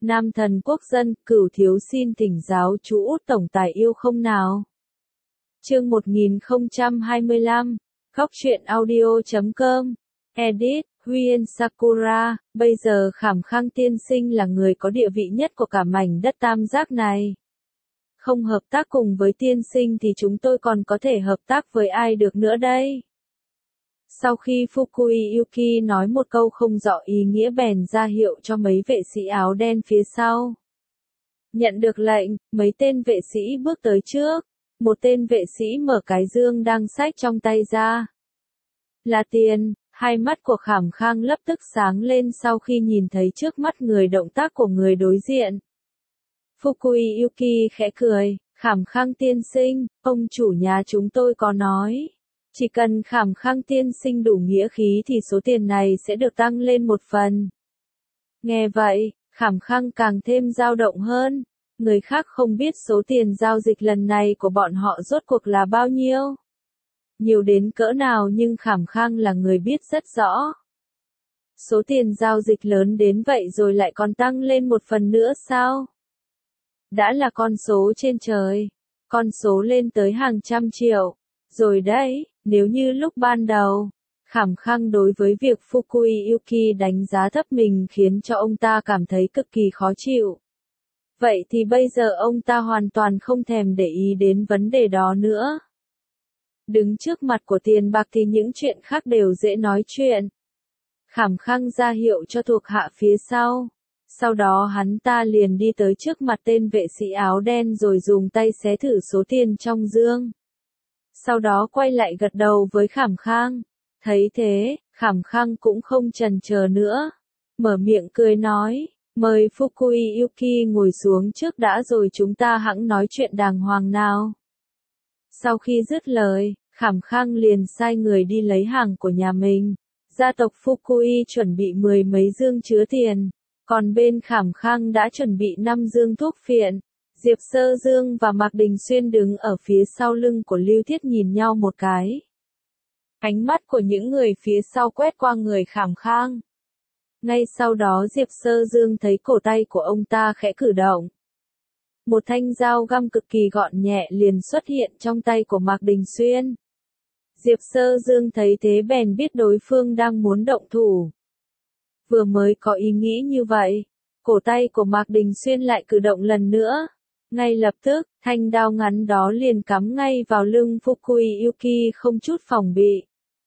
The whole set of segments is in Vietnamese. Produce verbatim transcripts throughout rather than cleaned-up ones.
Nam thần quốc dân, Cửu thiếu xin thỉnh giáo chú Út tổng tài yêu không nào. Chương một nghìn không trăm hai mươi lăm, Góc truyện audio chấm com, Edit, Huyên Sakura, bây giờ Khảm Khang tiên sinh là người có địa vị nhất của cả mảnh đất tam giác này. Không hợp tác cùng với tiên sinh thì chúng tôi còn có thể hợp tác với ai được nữa đây? Sau khi Fukui Yuki nói một câu không rõ ý nghĩa bèn ra hiệu cho mấy vệ sĩ áo đen phía sau. Nhận được lệnh, mấy tên vệ sĩ bước tới trước. Một tên vệ sĩ mở cái dương đang xách trong tay ra. Là tiền, hai mắt của Khảm Khang lập tức sáng lên sau khi nhìn thấy trước mắt người động tác của người đối diện. Fukui Yuki khẽ cười, Khảm Khang tiên sinh, ông chủ nhà chúng tôi có nói. Chỉ cần Khảm Khang tiên sinh đủ nghĩa khí thì số tiền này sẽ được tăng lên một phần. Nghe vậy, Khảm Khang càng thêm dao động hơn. Người khác không biết số tiền giao dịch lần này của bọn họ rốt cuộc là bao nhiêu. Nhiều đến cỡ nào nhưng Khảm Khang là người biết rất rõ. Số tiền giao dịch lớn đến vậy rồi lại còn tăng lên một phần nữa sao? Đã là con số trên trời. Con số lên tới hàng trăm triệu. Rồi đấy, nếu như lúc ban đầu, Khảm Khang đối với việc Fukui Yuki đánh giá thấp mình khiến cho ông ta cảm thấy cực kỳ khó chịu. Vậy thì bây giờ ông ta hoàn toàn không thèm để ý đến vấn đề đó nữa. Đứng trước mặt của tiền bạc thì những chuyện khác đều dễ nói chuyện. Khảm Khang ra hiệu cho thuộc hạ phía sau. Sau đó hắn ta liền đi tới trước mặt tên vệ sĩ áo đen rồi dùng tay xé thử số tiền trong dương. Sau đó quay lại gật đầu với Khảm Khang. Thấy thế, Khảm Khang cũng không chần chờ nữa. Mở miệng cười nói. Mời Fukui Yuki ngồi xuống trước đã rồi chúng ta hẵng nói chuyện đàng hoàng nào. Sau khi dứt lời, Khảm Khang liền sai người đi lấy hàng của nhà mình. Gia tộc Fukui chuẩn bị mười mấy dương chứa tiền, còn bên Khảm Khang đã chuẩn bị năm dương thuốc phiện. Diệp Sơ Dương và Mạc Đình Xuyên đứng ở phía sau lưng của Lưu Thiết nhìn nhau một cái. Ánh mắt của những người phía sau quét qua người Khảm Khang. Ngay sau đó Diệp Sơ Dương thấy cổ tay của ông ta khẽ cử động. Một thanh dao găm cực kỳ gọn nhẹ liền xuất hiện trong tay của Mạc Đình Xuyên. Diệp Sơ Dương thấy thế bèn biết đối phương đang muốn động thủ. Vừa mới có ý nghĩ như vậy, cổ tay của Mạc Đình Xuyên lại cử động lần nữa. Ngay lập tức, thanh đao ngắn đó liền cắm ngay vào lưng Fukui Yuki không chút phòng bị.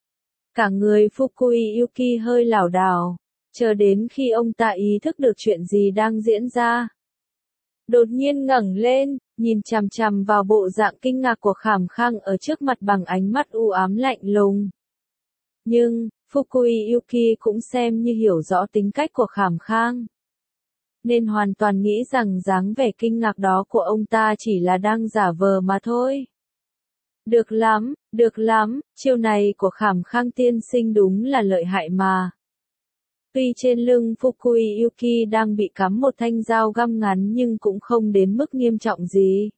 Cả người Fukui Yuki hơi lảo đảo. Chờ đến khi ông ta ý thức được chuyện gì đang diễn ra. Đột nhiên ngẩng lên, nhìn chằm chằm vào bộ dạng kinh ngạc của Khảm Khang ở trước mặt bằng ánh mắt u ám lạnh lùng. Nhưng, Fukui Yuki cũng xem như hiểu rõ tính cách của Khảm Khang. Nên hoàn toàn nghĩ rằng dáng vẻ kinh ngạc đó của ông ta chỉ là đang giả vờ mà thôi. Được lắm, được lắm, chiêu này của Khảm Khang tiên sinh đúng là lợi hại mà. Tuy trên lưng Fukui Yuki đang bị cắm một thanh dao găm ngắn nhưng cũng không đến mức nghiêm trọng gì.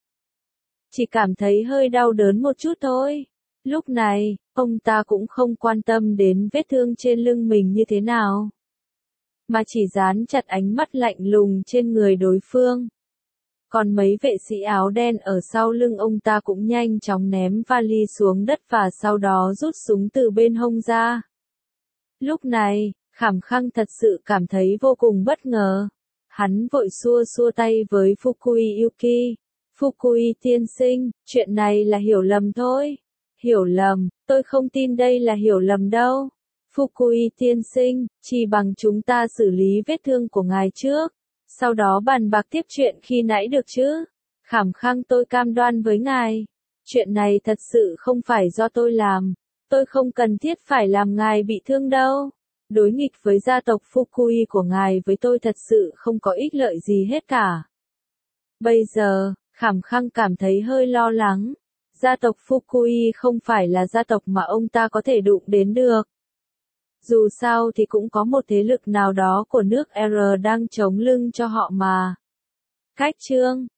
Chỉ cảm thấy hơi đau đớn một chút thôi. Lúc này, ông ta cũng không quan tâm đến vết thương trên lưng mình như thế nào. Mà chỉ dán chặt ánh mắt lạnh lùng trên người đối phương. Còn mấy vệ sĩ áo đen ở sau lưng ông ta cũng nhanh chóng ném vali xuống đất và sau đó rút súng từ bên hông ra. Lúc này, Khảm Khang thật sự cảm thấy vô cùng bất ngờ. Hắn vội xua xua tay với Fukui Yuki. Fukui tiên sinh, chuyện này là hiểu lầm thôi. Hiểu lầm, tôi không tin đây là hiểu lầm đâu. Fukui tiên sinh, chỉ bằng chúng ta xử lý vết thương của ngài trước. Sau đó bàn bạc tiếp chuyện khi nãy được chứ. Khảm Khang tôi cam đoan với ngài. Chuyện này thật sự không phải do tôi làm. Tôi không cần thiết phải làm ngài bị thương đâu. Đối nghịch với gia tộc Fukui của ngài với tôi thật sự không có ích lợi gì hết cả. Bây giờ, Khảm Khang cảm thấy hơi lo lắng. Gia tộc Fukui không phải là gia tộc mà ông ta có thể đụng đến được. Dù sao thì cũng có một thế lực nào đó của nước R đang chống lưng cho họ mà. Cách chương